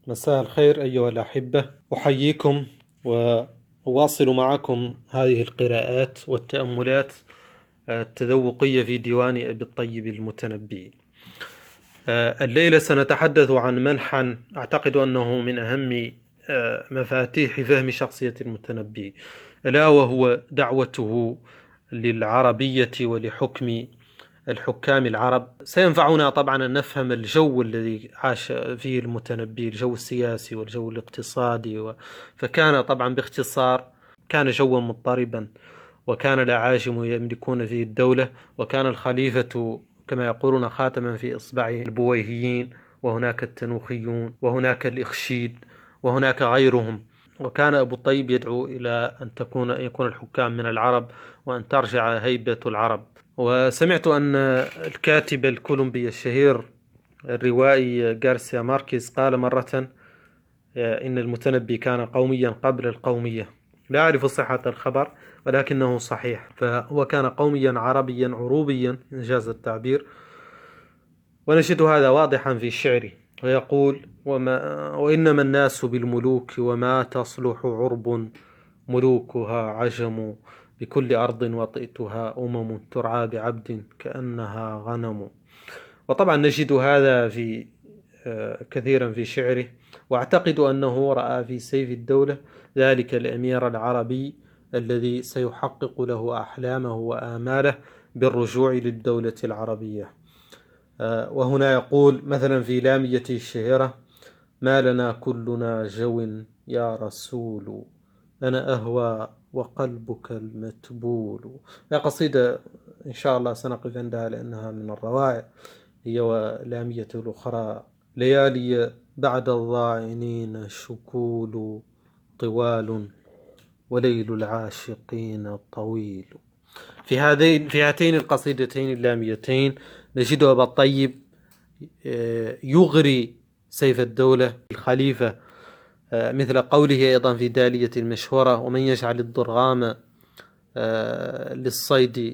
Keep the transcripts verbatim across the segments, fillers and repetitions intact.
مساء الخير أيها الأحبة، أحييكم وأواصل معكم هذه القراءات والتأملات التذوقية في ديوان أبي الطيب المتنبي. الليلة سنتحدث عن منحى أعتقد أنه من أهم مفاتيح فهم شخصية المتنبي، ألا وهو دعوته للعربية ولحكم الحكام العرب. سينفعنا طبعا أن نفهم الجو الذي عاش فيه المتنبي، الجو السياسي والجو الاقتصادي و... فكان طبعا باختصار كان جوا مضطربا، وكان الأعاجم يملكون فيه الدولة، وكان الخليفة كما يقولون خاتما في إصبع البويهيين، وهناك التنوخيون، وهناك الإخشيد، وهناك غيرهم. وكان أبو الطيب يدعو إلى أن تكون يكون الحكام من العرب، وأن ترجع هيبة العرب. وسمعت أن الكاتب الكولومبي الشهير الروائي غارسيا ماركيز قال مرة إن المتنبي كان قوميا قبل القومية. لا أعرف صحة الخبر ولكنه صحيح، فهو كان قوميا عربيا عروبيا إنجاز التعبير. ونجد هذا واضحا في شعره، ويقول: وما وإنما الناس بالملوك وما تصلح عرب ملوكها عجم، بكل أرض وطئتها أمم ترعى بعبد كأنها غنم. وطبعا نجد هذا في كثيرا في شعره. واعتقد أنه رأى في سيف الدولة ذلك الأمير العربي الذي سيحقق له أحلامه وآماله بالرجوع للدولة العربية. وهنا يقول مثلا في لاميته الشهيرة: ما لنا كلنا جو يا رسول، أنا أهوى وقلبك المتبول. يا قصيدة إن شاء الله سنقف عندها لأنها من الروائع، هي ولامية الأخرى: ليالي بعد الضاعنين شكول طوال، وليل العاشقين طويل. في هذين في هاتين القصيدتين اللاميتين نجد أبا الطيب يغري سيف الدولة الخليفة، مثل قوله أيضا في دالية المشهورة: ومن يجعل الضرغام للصيد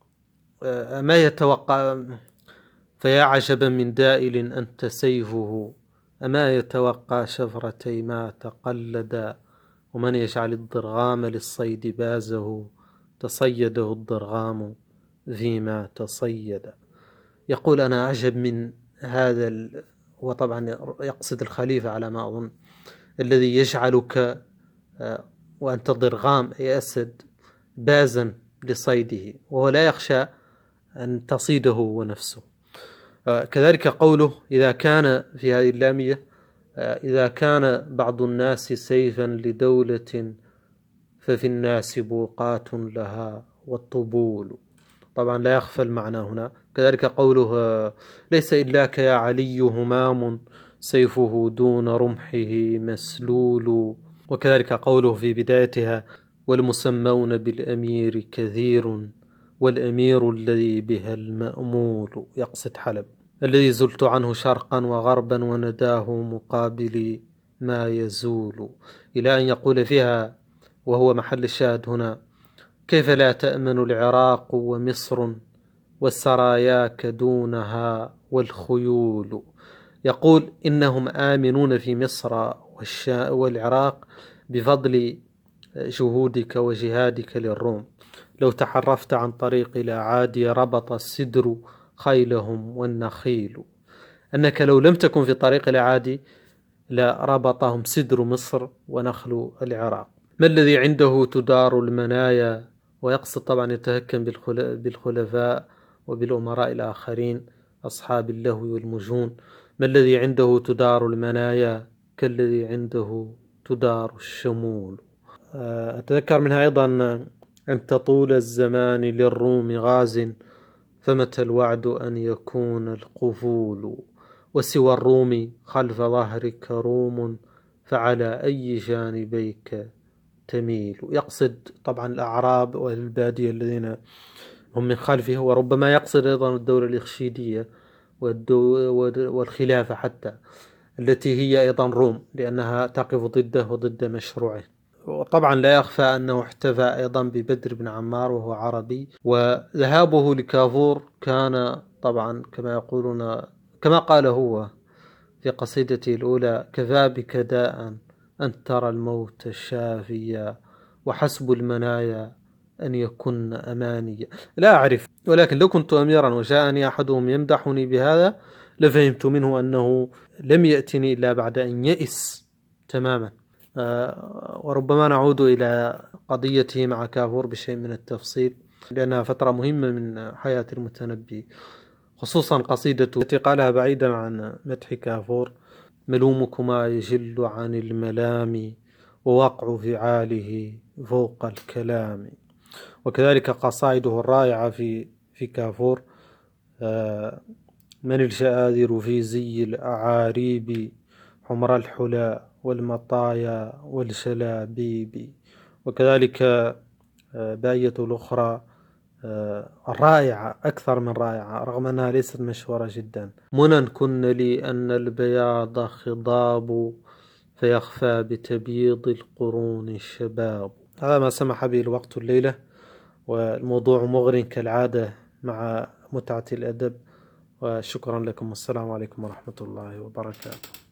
ما يتوقع، فيا عجبا من دائل أنت سيفه، أما يتوقع شفرتي ما تقلدا، ومن يجعل الضرغام للصيد بازه، تصيده الضرغام فيما تصيد. يقول أنا أعجب من هذا ال... وطبعا يقصد الخليفة على ما أظن، الذي يجعلك وأنت ضرغام أي أسد بازا لصيده، وهو لا يخشى أن تصيده هو نفسه. كذلك قوله إذا كان في هذه اللامية: إذا كان بعض الناس سيفا لدولة، ففي الناس بوقات لها والطبول. طبعا لا يخفى المعنى هنا. كذلك قوله: ليس إلاك يا علي همام، سيفه دون رمحه مسلول. وكذلك قوله في بدايتها: والمسمون بالأمير كثير، والأمير الذي بها المأمول، يقصد حلب، الذي زلت عنه شرقا وغربا ونداه مقابلي ما يزول، إلى أن يقول فيها وهو محل الشاهد هنا: كيف لا تأمن العراق ومصر، والسراياك دونها والخيول. يقول إنهم آمنون في مصر والعراق بفضل جهودك وجهادك للروم. لو تحرفت عن طريق إلى عادي ربط السدر خيلهم والنخيل. أنك لو لم تكن في طريق العادي لربطهم سدر مصر ونخل العراق. ما الذي عنده تدار المنايا، ويقصد طبعا يتهكم بالخلفاء وبالأمراء الآخرين أصحاب اللهو والمجون. ما الذي عنده تدار المنايا كالذي عنده تدار الشمول. أتذكر منها أيضا: أن تطول الزمان للروم غاز، فمتى الوعد أن يكون القفول، وسوى الروم خلف ظهرك روم، فعلى أي جانبيك تميل. يقصد طبعا الأعراب والبادية الذين هم من خلفه، وربما يقصد أيضا الدولة الإخشيدية والخلافة حتى، التي هي أيضا روم، لأنها تقف ضده وضد مشروعه. وطبعا لا يخفى أنه احتفى أيضا ببدر بن عمار وهو عربي، وذهابه لكافور كان طبعا كما يقولون كما قال هو في قصيدته الأولى: كفى بك داء أن ترى الموت شافيا، وحسب المنايا أن يكن أمانيا. لا أعرف، ولكن لو كنت أميرا وجاءني أحدهم يمدحني بهذا لفهمت منه أنه لم يأتني إلا بعد أن يئس تماما. أه وربما نعود إلى قضيته مع كافور بشيء من التفصيل، لأنها فترة مهمة من حياة المتنبي، خصوصا قصيدته التي قالها بعيدا عن مدح كافور: ملومكما يجل عن الملام، ووقع فعاله فوق الكلام. وكذلك قصائده الرائعة في في كافور: آه من الشآذر في زي الأعاريب، حمر الحلا والمطايا والشلابيب. وكذلك آه باية الأخرى آه رائعة، أكثر من رائعة، رغم أنها ليست مشهورة جدا: منى كن لي أن البياض خضاب، فيخفى بتبييض القرون الشباب. هذا ما سمح به الوقت الليلة، والموضوع مغر كالعادة مع متعة الأدب. وشكرا لكم، والسلام عليكم ورحمة الله وبركاته.